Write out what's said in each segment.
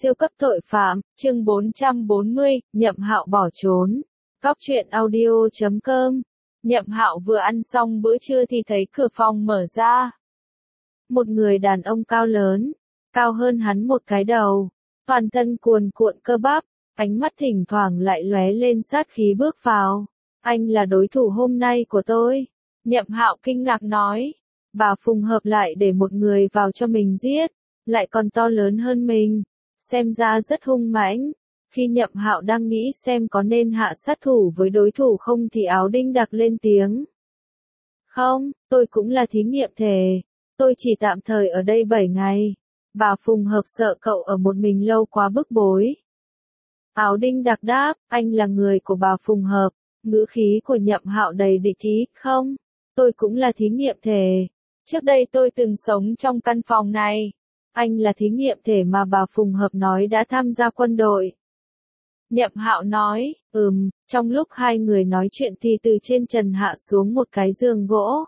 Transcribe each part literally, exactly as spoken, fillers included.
Siêu cấp tội phạm, chương bốn trăm bốn mươi, Nhậm Hạo bỏ trốn. Góc truyện audio chấm com. Nhậm Hạo vừa ăn xong bữa trưa thì thấy cửa phòng mở ra. Một người đàn ông cao lớn, cao hơn hắn một cái đầu, toàn thân cuồn cuộn cơ bắp, ánh mắt thỉnh thoảng lại lóe lên sát khí bước vào. Anh là đối thủ hôm nay của tôi. Nhậm Hạo kinh ngạc nói. Bà Phùng hợp lại để một người vào cho mình giết, lại còn to lớn hơn mình. Xem ra rất hung mãnh. Khi Nhậm Hạo đang nghĩ xem có nên hạ sát thủ với đối thủ không thì Áo Đinh Đặc lên tiếng. Không, tôi cũng là thí nghiệm thể. Tôi chỉ tạm thời ở đây bảy ngày. Bà Phùng hợp sợ cậu ở một mình lâu quá bức bối. Áo Đinh Đặc đáp, anh là người của bà Phùng hợp. Ngữ khí của Nhậm Hạo đầy địch ý. Không, tôi cũng là thí nghiệm thể. Trước đây tôi từng sống trong căn phòng này. Anh là thí nghiệm thể mà bà Phùng hợp nói đã tham gia quân đội. Nhậm Hạo nói, ừm, trong lúc hai người nói chuyện thì từ trên trần hạ xuống một cái giường gỗ.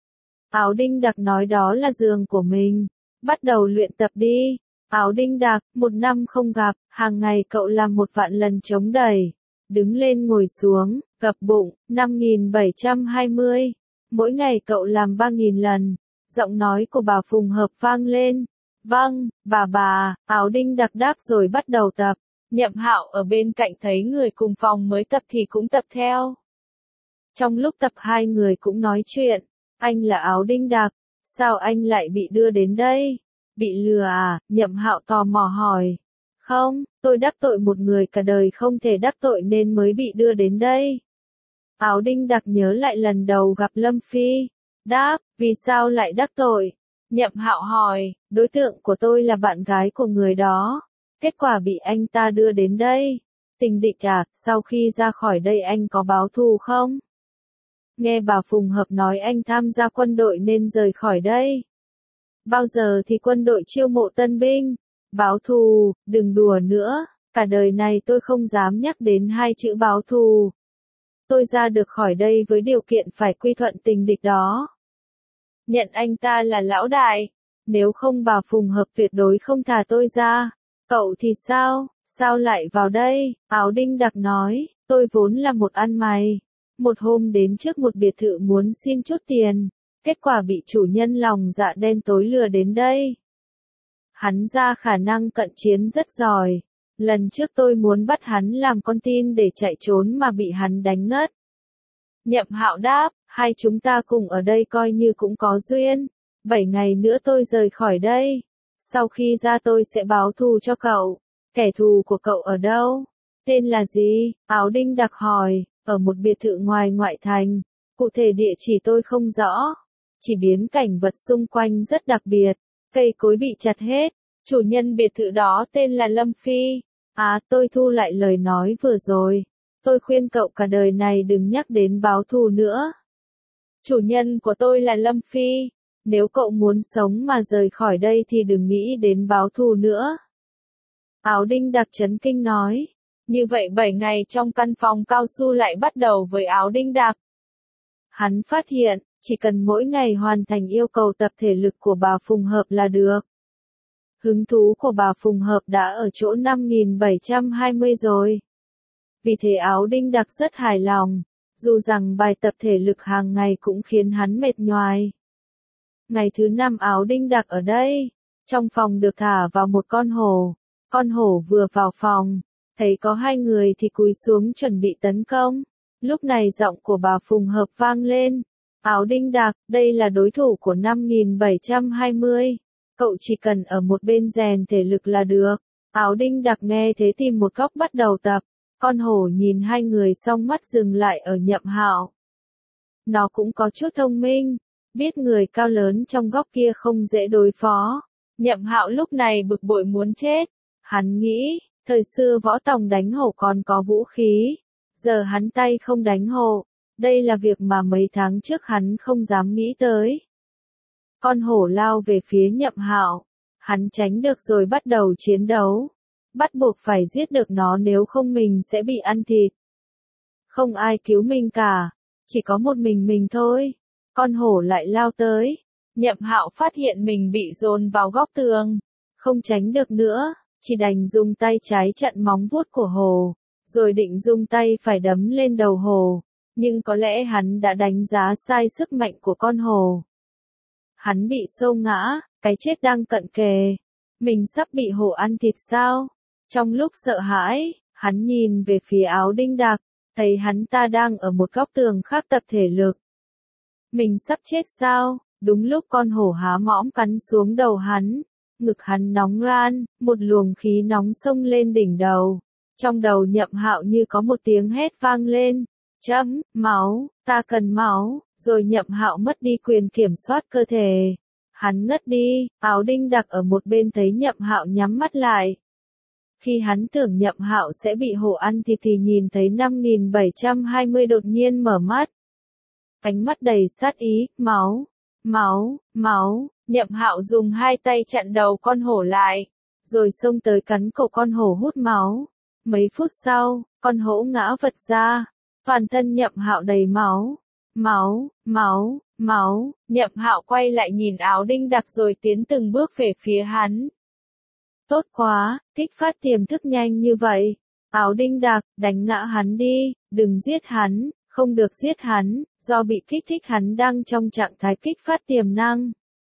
Áo Đinh Đặc nói đó là giường của mình. Bắt đầu luyện tập đi. Áo Đinh Đặc, một năm không gặp, hàng ngày cậu làm một vạn lần chống đẩy. Đứng lên ngồi xuống, gập bụng, năm nghìn bảy trăm hai mươi. Mỗi ngày cậu làm ba nghìn lần. Giọng nói của bà Phùng hợp vang lên. Vâng, bà bà, Áo Đinh Đặc đáp rồi bắt đầu tập. Nhậm Hạo ở bên cạnh thấy người cùng phòng mới tập thì cũng tập theo. Trong lúc tập hai người cũng nói chuyện. Anh là Áo Đinh Đặc, sao anh lại bị đưa đến đây? Bị lừa à? Nhậm Hạo tò mò hỏi. Không, tôi đắc tội một người cả đời không thể đắc tội nên mới bị đưa đến đây. Áo Đinh Đặc nhớ lại lần đầu gặp Lâm Phi. Đáp, vì sao lại đắc tội? Nhậm Hạo hỏi, đối tượng của tôi là bạn gái của người đó. Kết quả bị anh ta đưa đến đây. Tình địch à, sau khi ra khỏi đây anh có báo thù không? Nghe bà Phùng hợp nói anh tham gia quân đội nên rời khỏi đây. Bao giờ thì quân đội chiêu mộ tân binh? Báo thù, đừng đùa nữa. Cả đời này tôi không dám nhắc đến hai chữ báo thù. Tôi ra được khỏi đây với điều kiện phải quy thuận tình địch đó. Nhận anh ta là lão đại. Nếu không bà Phùng hợp tuyệt đối không thả tôi ra. Cậu thì sao? Sao lại vào đây? Áo Đinh Đặc nói, tôi vốn là một ăn mày. Một hôm đến trước một biệt thự muốn xin chút tiền. Kết quả bị chủ nhân lòng dạ đen tối lừa đến đây. Hắn ra khả năng cận chiến rất giỏi. Lần trước tôi muốn bắt hắn làm con tin để chạy trốn mà bị hắn đánh ngất. Nhậm Hạo đáp, hai chúng ta cùng ở đây coi như cũng có duyên. Bảy ngày nữa tôi rời khỏi đây. Sau khi ra tôi sẽ báo thù cho cậu. Kẻ thù của cậu ở đâu? Tên là gì? Áo Đinh Đặc hỏi. Ở một biệt thự ngoài ngoại thành. Cụ thể địa chỉ tôi không rõ. Chỉ biến cảnh vật xung quanh rất đặc biệt. Cây cối bị chặt hết. Chủ nhân biệt thự đó tên là Lâm Phi. À, tôi thu lại lời nói vừa rồi. Tôi khuyên cậu cả đời này đừng nhắc đến báo thù nữa. Chủ nhân của tôi là Lâm Phi. Nếu cậu muốn sống mà rời khỏi đây thì đừng nghĩ đến báo thù nữa. Áo Đinh Đặc chấn kinh nói. Như vậy bảy ngày trong căn phòng cao su lại bắt đầu với Áo Đinh Đặc. Hắn phát hiện, chỉ cần mỗi ngày hoàn thành yêu cầu tập thể lực của bà Phùng hợp là được. Hứng thú của bà Phùng hợp đã ở chỗ năm nghìn bảy trăm hai mươi rồi. Vì thế Áo Đinh Đặc rất hài lòng, dù rằng bài tập thể lực hàng ngày cũng khiến hắn mệt nhoài. Ngày thứ năm Áo Đinh Đặc ở đây, trong phòng được thả vào một con hổ. Con hổ vừa vào phòng, thấy có hai người thì cúi xuống chuẩn bị tấn công. Lúc này giọng của bà Phùng hợp vang lên. Áo Đinh Đặc, đây là đối thủ của năm nghìn bảy trăm hai mươi. Cậu chỉ cần ở một bên rèn thể lực là được. Áo Đinh Đặc nghe thế tìm một góc bắt đầu tập. Con hổ nhìn hai người xong mắt dừng lại ở Nhậm Hạo. Nó cũng có chút thông minh. Biết người cao lớn trong góc kia không dễ đối phó. Nhậm Hạo lúc này bực bội muốn chết. Hắn nghĩ, thời xưa võ tòng đánh hổ còn có vũ khí. Giờ hắn tay không đánh hổ. Đây là việc mà mấy tháng trước hắn không dám nghĩ tới. Con hổ lao về phía Nhậm Hạo. Hắn tránh được rồi bắt đầu chiến đấu. Bắt buộc phải giết được nó nếu không mình sẽ bị ăn thịt. Không ai cứu mình cả. Chỉ có một mình mình thôi. Con hổ lại lao tới. Nhậm Hạo phát hiện mình bị dồn vào góc tường. Không tránh được nữa. chỉ đành dùng tay trái chặn móng vuốt của Hồ, rồi định dùng tay phải đấm lên đầu Hồ, nhưng có lẽ hắn đã đánh giá sai sức mạnh của con Hồ. Hắn bị xô ngã, cái chết đang cận kề. Mình sắp bị Hổ ăn thịt sao? Trong lúc sợ hãi, hắn nhìn về phía Áo Đinh Đạc, thấy hắn ta đang ở một góc tường khác tập thể lực. Mình sắp chết sao? Đúng lúc con hổ há mõm cắn xuống đầu hắn, ngực hắn nóng ran, một luồng khí nóng xông lên đỉnh đầu. Trong đầu Nhậm Hạo như có một tiếng hét vang lên, chấm, máu, ta cần máu, rồi Nhậm Hạo mất đi quyền kiểm soát cơ thể. Hắn ngất đi, Áo Đinh Đạc ở một bên thấy Nhậm Hạo nhắm mắt lại. Khi hắn tưởng Nhậm Hạo sẽ bị hổ ăn thịt thì nhìn thấy năm nghìn bảy trăm hai mươi đột nhiên mở mắt. Ánh mắt đầy sát ý, máu, máu, máu, Nhậm Hạo dùng hai tay chặn đầu con hổ lại, rồi xông tới cắn cổ con hổ hút máu. Mấy phút sau, con hổ ngã vật ra, toàn thân Nhậm Hạo đầy máu, máu, máu, máu, Nhậm Hạo quay lại nhìn Áo Đinh Đạc rồi tiến từng bước về phía hắn. Tốt quá, kích phát tiềm thức nhanh như vậy. Áo Đinh Đạc, đánh ngã hắn đi, đừng giết hắn, không được giết hắn, do bị kích thích hắn đang trong trạng thái kích phát tiềm năng.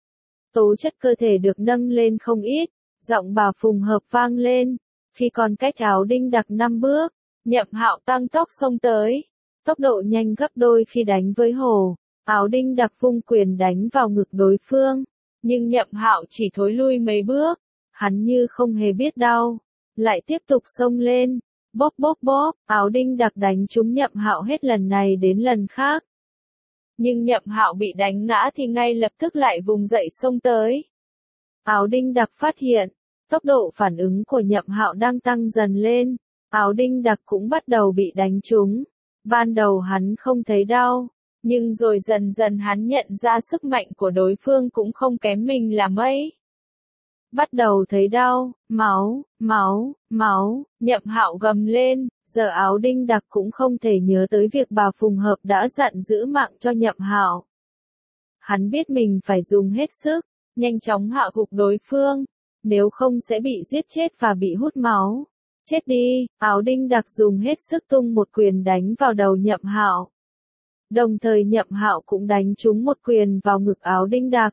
Tố chất cơ thể được nâng lên không ít, giọng bà Phùng Hợp vang lên. Khi còn cách Áo Đinh Đạc năm bước, Nhậm Hạo tăng tốc xông tới, tốc độ nhanh gấp đôi khi đánh với hổ. Áo Đinh Đạc vung quyền đánh vào ngực đối phương, nhưng Nhậm Hạo chỉ thối lui mấy bước, hắn như không hề biết đau, lại tiếp tục xông lên, bóp bóp bóp, Áo Đinh Đạc đánh trúng Nhậm Hạo hết lần này đến lần khác. Nhưng Nhậm Hạo bị đánh ngã thì ngay lập tức lại vùng dậy xông tới. Áo Đinh Đạc phát hiện, tốc độ phản ứng của Nhậm Hạo đang tăng dần lên, Áo Đinh Đạc cũng bắt đầu bị đánh trúng. Ban đầu hắn không thấy đau, nhưng rồi dần dần hắn nhận ra sức mạnh của đối phương cũng không kém mình là mấy. Bắt đầu thấy đau, máu, máu, máu, Nhậm Hạo gầm lên, giờ Áo Đinh Đạc cũng không thể nhớ tới việc bà Phùng Hợp đã dặn giữ mạng cho Nhậm Hạo. Hắn biết mình phải dùng hết sức, nhanh chóng hạ gục đối phương, nếu không sẽ bị giết chết và bị hút máu. Chết đi, Áo Đinh Đạc dùng hết sức tung một quyền đánh vào đầu Nhậm Hạo. Đồng thời Nhậm Hạo cũng đánh trúng một quyền vào ngực Áo Đinh Đạc.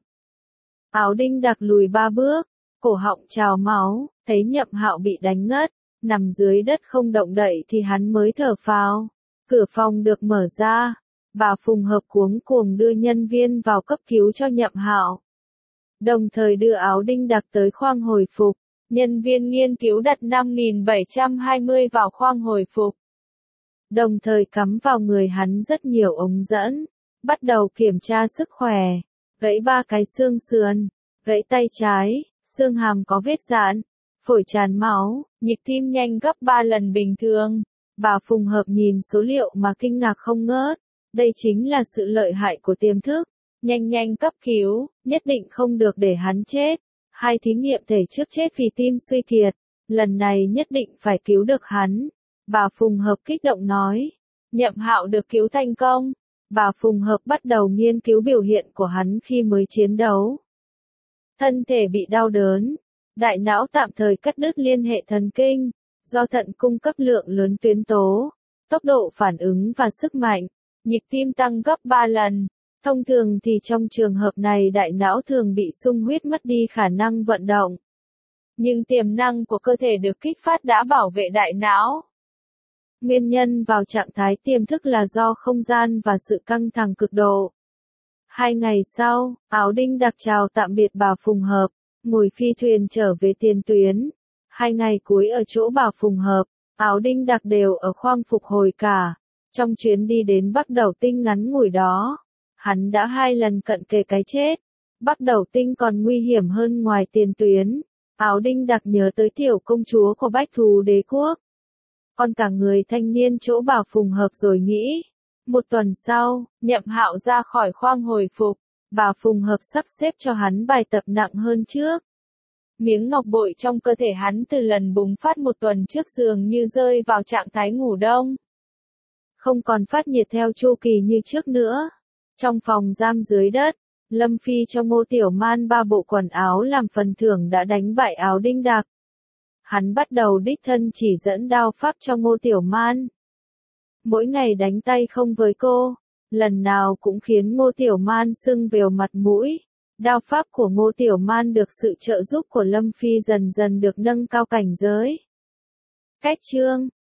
Áo Đinh Đạc lùi ba bước, cổ họng trào máu, thấy Nhậm Hạo bị đánh ngất, nằm dưới đất không động đậy thì hắn mới thở phào. Cửa phòng được mở ra, bà Phùng Hợp cuống cuồng đưa nhân viên vào cấp cứu cho Nhậm Hạo. Đồng thời đưa Áo Đinh Đạc tới khoang hồi phục. Nhân viên nghiên cứu đặt năm nghìn bảy trăm hai mươi vào khoang hồi phục. Đồng thời cắm vào người hắn rất nhiều ống dẫn, bắt đầu kiểm tra sức khỏe, gãy ba cái xương sườn, gãy tay trái, xương hàm có vết rạn, phổi tràn máu, nhịp tim nhanh gấp ba lần bình thường. Bà Phùng Hợp nhìn số liệu mà kinh ngạc không ngớt, đây chính là sự lợi hại của tiềm thức, nhanh nhanh cấp cứu, nhất định không được để hắn chết. Hai thí nghiệm thể trước chết vì tim suy kiệt, lần này nhất định phải cứu được hắn. Bà Phùng Hợp kích động nói, Nhậm Hạo được cứu thành công. Bà Phùng Hợp bắt đầu nghiên cứu biểu hiện của hắn khi mới chiến đấu. Thân thể bị đau đớn, đại não tạm thời cắt đứt liên hệ thần kinh, do thận cung cấp lượng lớn tuyến tố, tốc độ phản ứng và sức mạnh, nhịp tim tăng gấp ba lần. Thông thường thì trong trường hợp này đại não thường bị sung huyết mất đi khả năng vận động. Nhưng tiềm năng của cơ thể được kích phát đã bảo vệ đại não. Nguyên nhân vào trạng thái tiềm thức là do không gian và sự căng thẳng cực độ. Hai ngày sau, Áo Đinh Đạc chào tạm biệt bà Phùng Hợp, ngồi phi thuyền trở về tiền tuyến. Hai ngày cuối ở chỗ bà Phùng Hợp, Áo Đinh Đạc đều ở khoang phục hồi cả. Trong chuyến đi đến Bắc Đầu Tinh ngắn ngủi đó, hắn đã hai lần cận kề cái chết. Bắc Đầu Tinh còn nguy hiểm hơn ngoài tiền tuyến. Áo Đinh Đạc nhớ tới tiểu công chúa của Bách Thú Đế Quốc. Còn cả người thanh niên chỗ bà Phùng Hợp rồi nghĩ. Một tuần sau, Nhậm Hạo ra khỏi khoang hồi phục. Bà Phùng Hợp sắp xếp cho hắn bài tập nặng hơn trước. Miếng ngọc bội trong cơ thể hắn từ lần bùng phát một tuần trước dường như rơi vào trạng thái ngủ đông. Không còn phát nhiệt theo chu kỳ như trước nữa. Trong phòng giam dưới đất, Lâm Phi cho Ngô Tiểu Man ba bộ quần áo làm phần thưởng đã đánh bại Áo Đinh Đạc. hắn bắt đầu đích thân chỉ dẫn đao pháp cho Ngô Tiểu Man. Mỗi ngày đánh tay không với cô, lần nào cũng khiến Ngô Tiểu Man sưng vèo mặt mũi. Đao pháp của Ngô Tiểu Man được sự trợ giúp của Lâm Phi dần dần được nâng cao cảnh giới. Cách chương